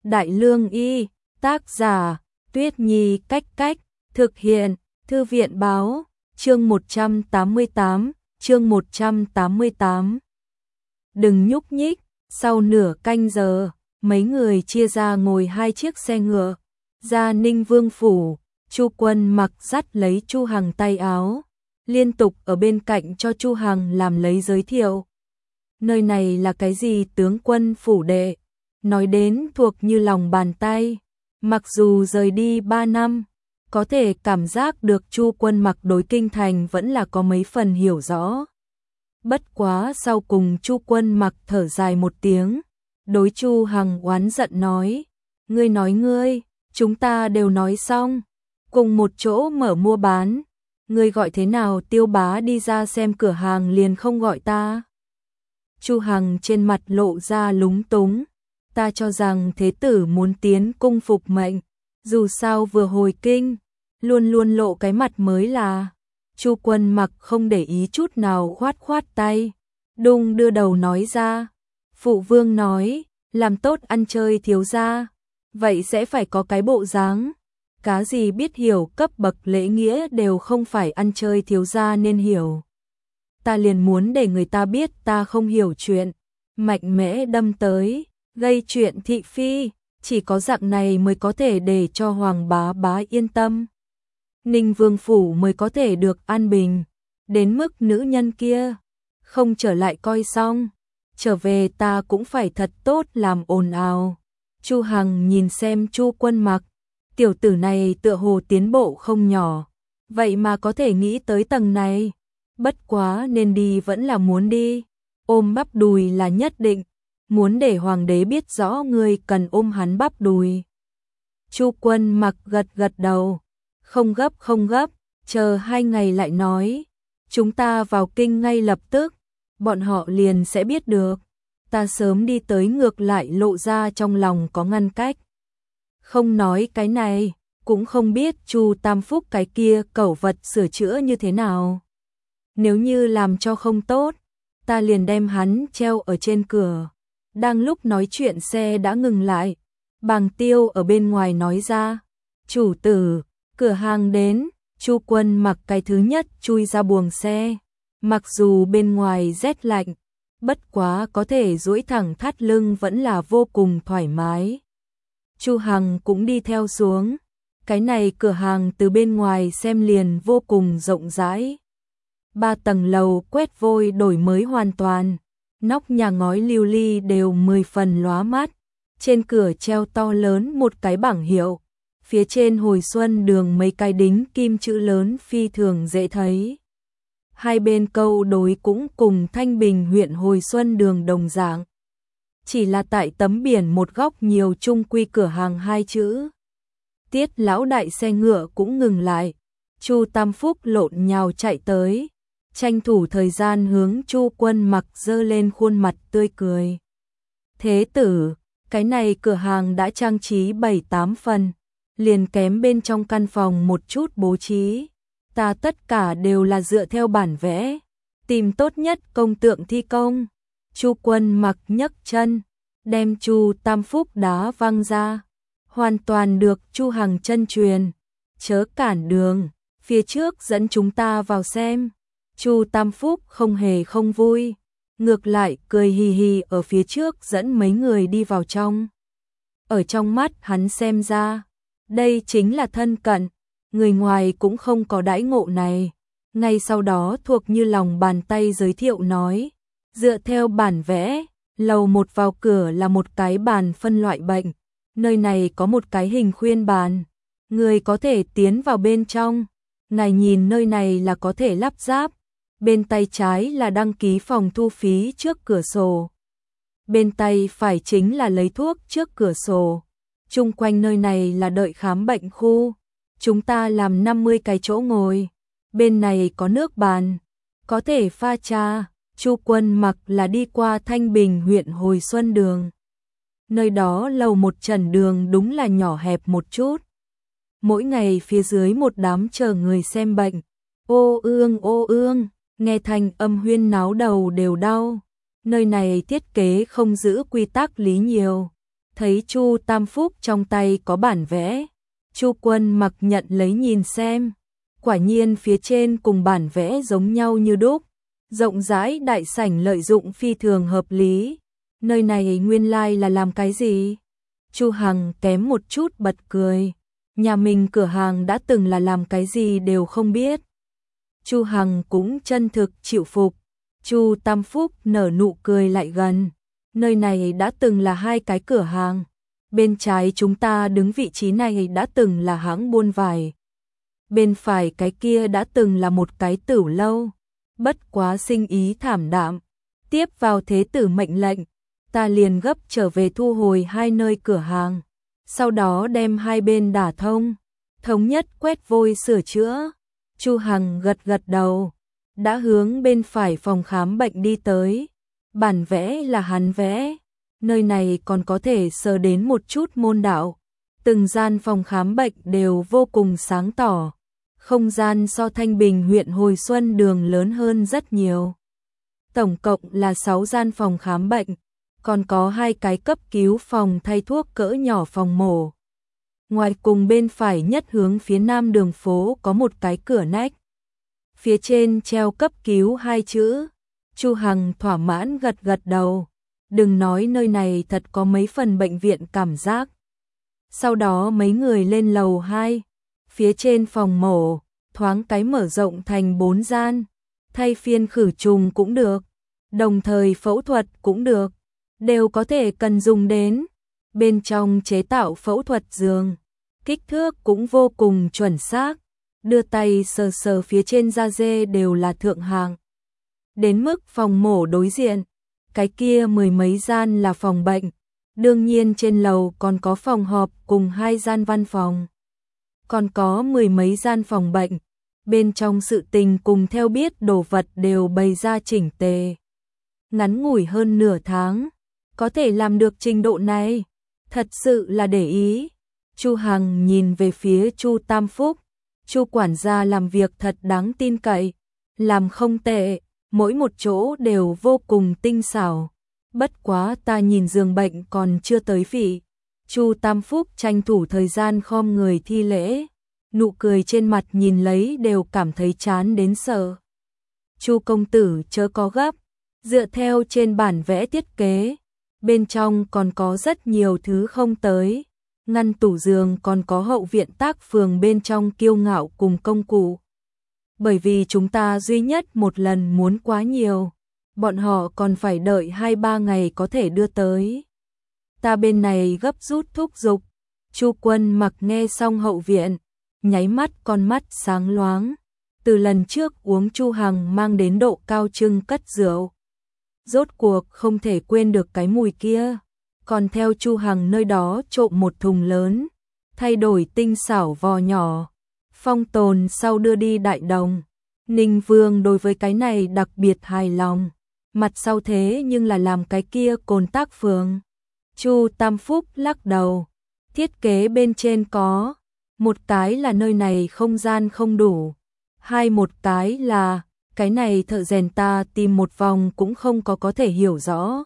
Đại Lương Y, tác giả, Tuyết Nhi Cách Cách, thực hiện, Thư viện Báo, chương 188, chương 188. Đừng nhúc nhích, sau nửa canh giờ, mấy người chia ra ngồi hai chiếc xe ngựa, ra Ninh Vương Phủ, Chu Quân Mặc dắt lấy Chu Hằng tay áo, liên tục ở bên cạnh cho Chu Hằng làm lấy giới thiệu. Nơi này là cái gì tướng quân phủ đệ, nói đến thuộc như lòng bàn tay, mặc dù rời đi 3 năm, có thể cảm giác được Chu Quân Mặc đối kinh thành vẫn là có mấy phần hiểu rõ. Bất quá sau cùng Chu Quân Mặc thở dài một tiếng, đối Chu Hằng oán giận nói, ngươi, chúng ta đều nói xong, cùng một chỗ mở mua bán, ngươi gọi thế nào Tiêu bá đi ra xem cửa hàng liền không gọi ta. Chu Hằng trên mặt lộ ra lúng túng, ta cho rằng thế tử muốn tiến cung phục mệnh, dù sao vừa hồi kinh, luôn luôn lộ cái mặt mới là. Chu Quân Mặc không để ý chút nào khoát tay, đung đưa đầu nói ra, phụ vương nói, làm tốt ăn chơi thiếu gia, vậy sẽ phải có cái bộ dáng, cá gì biết hiểu cấp bậc lễ nghĩa đều không phải ăn chơi thiếu gia nên hiểu. Ta liền muốn để người ta biết ta không hiểu chuyện, mạnh mẽ đâm tới, gây chuyện thị phi, chỉ có dạng này mới có thể để cho Hoàng bá yên tâm. Ninh Vương Phủ mới có thể được an bình, đến mức nữ nhân kia không trở lại coi xong, trở về ta cũng phải thật tốt làm ồn ào. Chu Hằng nhìn xem Chu Quân Mặc, tiểu tử này tựa hồ tiến bộ không nhỏ, vậy mà có thể nghĩ tới tầng này, bất quá nên đi vẫn là muốn đi, ôm bắp đùi là nhất định, muốn để hoàng đế biết rõ ngươi cần ôm hắn bắp đùi. Chu Quân Mặc gật đầu, không gấp, chờ 2 ngày lại nói, chúng ta vào kinh ngay lập tức, bọn họ liền sẽ biết được, ta sớm đi tới ngược lại lộ ra trong lòng có ngăn cách. Không nói cái này, cũng không biết Chu Tam Phúc cái kia cẩu vật sửa chữa như thế nào. Nếu như làm cho không tốt, ta liền đem hắn treo ở trên cửa. Đang lúc nói chuyện xe đã ngừng lại, Bàng Tiêu ở bên ngoài nói ra, chủ tử, cửa hàng đến. Chu Quân Mặc cái thứ nhất chui ra buồng xe, mặc dù bên ngoài rét lạnh, bất quá có thể duỗi thẳng thắt lưng vẫn là vô cùng thoải mái. Chu Hằng cũng đi theo xuống, cái này cửa hàng từ bên ngoài xem liền vô cùng rộng rãi. 3 tầng lầu quét vôi đổi mới hoàn toàn, nóc nhà ngói lưu ly đều 10 phần lóa mắt, trên cửa treo to lớn một cái bảng hiệu, phía trên Hồi Xuân Đường mấy cái đính kim chữ lớn phi thường dễ thấy. Hai bên câu đối cũng cùng Thanh Bình huyện Hồi Xuân Đường đồng dạng, chỉ là tại tấm biển một góc nhiều trung quy cửa hàng 2 chữ. Tiết lão đại xe ngựa cũng ngừng lại, Chu Tam Phúc lộn nhào chạy tới, tranh thủ thời gian hướng Chu Quân Mặc giơ lên khuôn mặt tươi cười. Thế tử, cái này cửa hàng đã trang trí 7-8 phần, liền kém bên trong căn phòng một chút bố trí, ta tất cả đều là dựa theo bản vẽ, tìm tốt nhất công tượng thi công. Chu Quân Mặc nhấc chân, đem Chu Tam Phúc đá văng ra, hoàn toàn được Chu Hằng chân truyền, chớ cản đường, phía trước dẫn chúng ta vào xem. Chu Tam Phúc không hề không vui, ngược lại cười hì hì ở phía trước dẫn mấy người đi vào trong. Ở trong mắt hắn xem ra, đây chính là thân cận, người ngoài cũng không có đãi ngộ này. Ngay sau đó thuộc như lòng bàn tay giới thiệu nói, dựa theo bản vẽ, lầu 1 vào cửa là một cái bàn phân loại bệnh, nơi này có một cái hình khuyên bàn, người có thể tiến vào bên trong, ngài nhìn nơi này là có thể lắp ráp, bên tay trái là đăng ký phòng thu phí trước cửa sổ, bên tay phải chính là lấy thuốc trước cửa sổ. Chung quanh nơi này là đợi khám bệnh khu, chúng ta làm 50 cái chỗ ngồi, bên này có nước bàn, có thể pha trà. Chu Quân Mặc là đi qua Thanh Bình huyện Hồi Xuân Đường. Nơi đó lầu 1 trần đường đúng là nhỏ hẹp một chút. Mỗi ngày phía dưới một đám chờ người xem bệnh, ô ương, nghe thành âm huyên náo đầu đều đau. Nơi này thiết kế không giữ quy tắc lý nhiều, thấy Chu Tam Phúc trong tay có bản vẽ, Chu Quân Mặc nhận lấy nhìn xem, quả nhiên phía trên cùng bản vẽ giống nhau như đúc, rộng rãi đại sảnh lợi dụng phi thường hợp lý. Nơi này nguyên lai là làm cái gì? Chu Hằng kém một chút bật cười, nhà mình cửa hàng đã từng là làm cái gì đều không biết. Chu Hằng cũng chân thực chịu phục. Chu Tam Phúc nở nụ cười lại gần, nơi này đã từng là hai cái cửa hàng, bên trái chúng ta đứng vị trí này đã từng là hãng buôn vải, bên phải cái kia đã từng là một cái tửu lâu, bất quá sinh ý thảm đạm, tiếp vào thế tử mệnh lệnh, ta liền gấp trở về thu hồi hai nơi cửa hàng, sau đó đem hai bên đả thông, thống nhất quét vôi sửa chữa. Chu Hằng gật gật đầu, đã hướng bên phải phòng khám bệnh đi tới, bản vẽ là hắn vẽ, nơi này còn có thể sờ đến một chút môn đạo, từng gian phòng khám bệnh đều vô cùng sáng tỏ, không gian so Thanh Bình huyện Hồi Xuân đường lớn hơn rất nhiều. Tổng cộng là 6 gian phòng khám bệnh, còn có 2 cái cấp cứu phòng thay thuốc cỡ nhỏ phòng mổ. Ngoài cùng bên phải nhất hướng phía nam đường phố có một cái cửa nách. Phía trên treo cấp cứu 2 chữ. Chu Hằng thỏa mãn gật gật đầu. Đừng nói nơi này thật có mấy phần bệnh viện cảm giác. Sau đó mấy người lên lầu 2. Phía trên phòng mổ, thoáng cái mở rộng thành 4 gian. Thay phiên khử trùng cũng được. Đồng thời phẫu thuật cũng được. Đều có thể cần dùng đến. Bên trong chế tạo phẫu thuật giường. Kích thước cũng vô cùng chuẩn xác. Đưa tay sờ sờ phía trên da dê đều là thượng hạng. Đến mức phòng mổ đối diện, cái kia 10 mấy gian là phòng bệnh. Đương nhiên trên lầu còn có phòng họp cùng 2 gian văn phòng. Còn có 10 mấy gian phòng bệnh. Bên trong sự tình cùng theo biết đồ vật đều bày ra chỉnh tề. Ngắn ngủi hơn nửa tháng, có thể làm được trình độ này, thật sự là để ý. Chu Hằng nhìn về phía Chu Tam Phúc, Chu quản gia làm việc thật đáng tin cậy, làm không tệ, mỗi một chỗ đều vô cùng tinh xảo. Bất quá ta nhìn giường bệnh còn chưa tới vị. Chu Tam Phúc tranh thủ thời gian khom người thi lễ, nụ cười trên mặt nhìn lấy đều cảm thấy chán đến sợ. Chu công tử chớ có gấp, dựa theo trên bản vẽ thiết kế, bên trong còn có rất nhiều thứ không tới. Ngăn tủ giường còn có hậu viện tác phường bên trong kiêu ngạo cùng công cụ. Bởi vì chúng ta duy nhất một lần muốn quá nhiều, bọn họ còn phải đợi 2-3 ngày có thể đưa tới. Ta bên này gấp rút thúc giục. Chu Quân Mặc nghe xong hậu viện, nháy mắt con mắt sáng loáng. Từ lần trước uống Chu Hằng mang đến độ cao trưng cất rượu, rốt cuộc không thể quên được cái mùi kia. Còn theo Chu Hằng nơi đó trộm một thùng lớn, thay đổi tinh xảo vò nhỏ, phong tồn sau đưa đi Đại Đồng. Ninh Vương đối với cái này đặc biệt hài lòng, mặt sau thế nhưng là làm cái kia Cồn Tác Phường. Chu Tam Phúc lắc đầu, thiết kế bên trên có, một cái là nơi này không gian không đủ, một cái là, cái này thợ rèn ta tìm một vòng cũng không có thể hiểu rõ.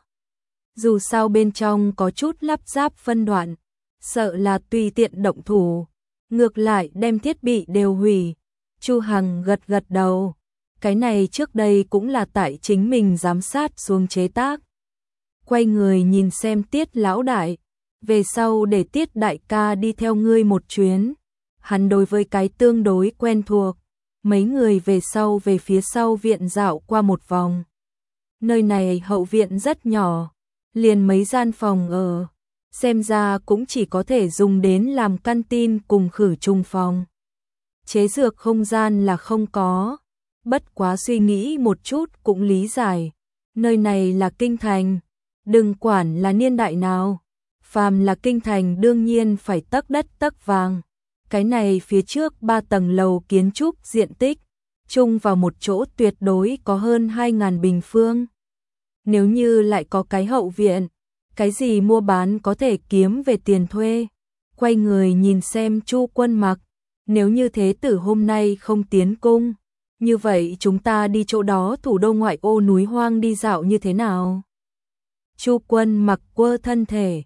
Dù sao bên trong có chút lắp ráp phân đoạn, sợ là tùy tiện động thủ, ngược lại đem thiết bị đều hủy. Chu Hằng gật gật đầu, cái này trước đây cũng là tại chính mình giám sát xuống chế tác. Quay người nhìn xem Tiết lão đại, về sau để Tiết đại ca đi theo ngươi một chuyến. Hắn đối với cái tương đối quen thuộc, mấy người về sau về phía sau viện dạo qua một vòng. Nơi này hậu viện rất nhỏ, liền mấy gian phòng ở, xem ra cũng chỉ có thể dùng đến làm canteen cùng khử trùng phòng. Chế dược không gian là không có, bất quá suy nghĩ một chút cũng lý giải. Nơi này là kinh thành, đừng quản là niên đại nào, phàm là kinh thành đương nhiên phải tấc đất tấc vàng. Cái này phía trước 3 tầng lầu kiến trúc diện tích, chung vào một chỗ tuyệt đối có hơn 2.000 bình phương. Nếu như lại có cái hậu viện, cái gì mua bán có thể kiếm về tiền thuê. Quay người nhìn xem Chu Quân Mặc, nếu như thế tử hôm nay không tiến cung, như vậy chúng ta đi chỗ đó thủ đô ngoại ô núi hoang đi dạo như thế nào? Chu Quân Mặc quơ thân thể,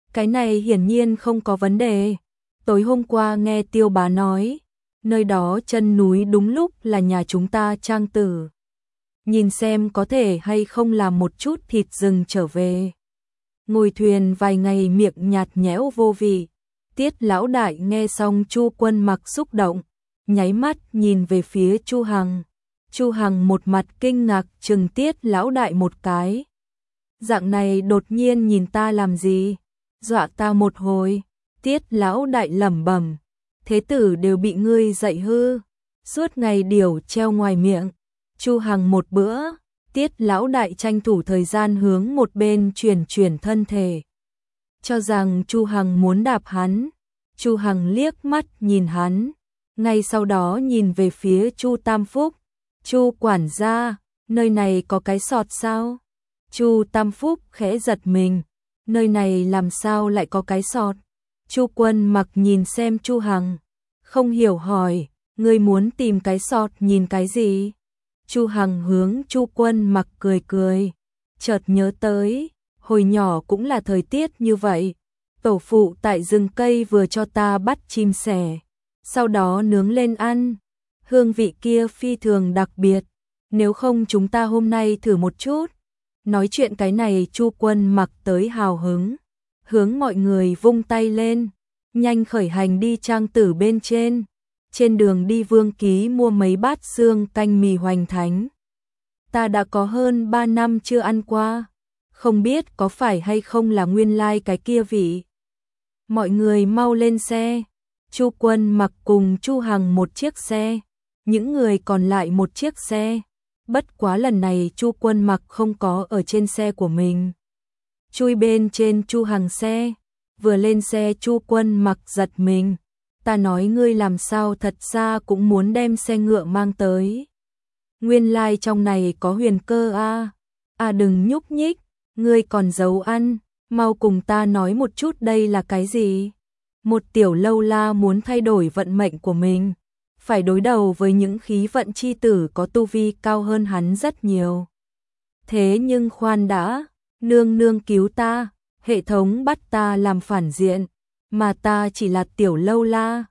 Cái này hiển nhiên không có vấn đề. Tối hôm qua nghe Tiêu bá nói, nơi đó chân núi đúng lúc là nhà chúng ta Trang tử. Nhìn xem có thể hay không làm một chút thịt rừng trở về. Ngồi thuyền vài ngày miệng nhạt nhẽo vô vị. Tiết lão đại nghe xong Chu Quân Mặc xúc động, nháy mắt nhìn về phía Chu Hằng. Chu Hằng một mặt kinh ngạc trừng Tiết lão đại một cái. Dạng này đột nhiên nhìn ta làm gì? Dọa ta một hồi. Tiết lão đại lẩm bẩm, thế tử đều bị ngươi dạy hư, suốt ngày điểu treo ngoài miệng. Chu Hằng một bữa, Tiết lão đại tranh thủ thời gian hướng một bên chuyển thân thể. Cho rằng Chu Hằng muốn đạp hắn. Chu Hằng liếc mắt nhìn hắn, ngay sau đó nhìn về phía Chu Tam Phúc. Chu quản gia, nơi này có cái sọt sao? Chu Tam Phúc khẽ giật mình, nơi này làm sao lại có cái sọt? Chu Quân Mặc nhìn xem Chu Hằng, không hiểu hỏi, ngươi muốn tìm cái sọt nhìn cái gì? Chu Hằng hướng Chu Quân Mặc cười cười, chợt nhớ tới, hồi nhỏ cũng là thời tiết như vậy, tổ phụ tại rừng cây vừa cho ta bắt chim sẻ, sau đó nướng lên ăn, hương vị kia phi thường đặc biệt, nếu không chúng ta hôm nay thử một chút. Nói chuyện cái này Chu Quân Mặc tới hào hứng, hướng mọi người vung tay lên, nhanh khởi hành đi Trang tử bên trên. Trên đường đi Vương Ký mua mấy bát xương canh mì hoành thánh. Ta đã có hơn 3 năm chưa ăn qua, không biết có phải hay không là nguyên lai cái kia vị. Mọi người mau lên xe. Chu Quân Mặc cùng Chu Hằng một chiếc xe, những người còn lại một chiếc xe. Bất quá lần này Chu Quân Mặc không có ở trên xe của mình. Chui bên trên Chu Hằng xe, vừa lên xe Chu Quân Mặc giật mình. Ta nói ngươi làm sao thật ra cũng muốn đem xe ngựa mang tới. Nguyên lai trong này có huyền cơ a. À đừng nhúc nhích, ngươi còn giấu ăn, mau cùng ta nói một chút đây là cái gì? Một tiểu lâu la muốn thay đổi vận mệnh của mình, phải đối đầu với những khí vận chi tử có tu vi cao hơn hắn rất nhiều. Thế nhưng khoan đã, nương nương cứu ta, hệ thống bắt ta làm phản diện, mà ta chỉ là tiểu lâu la,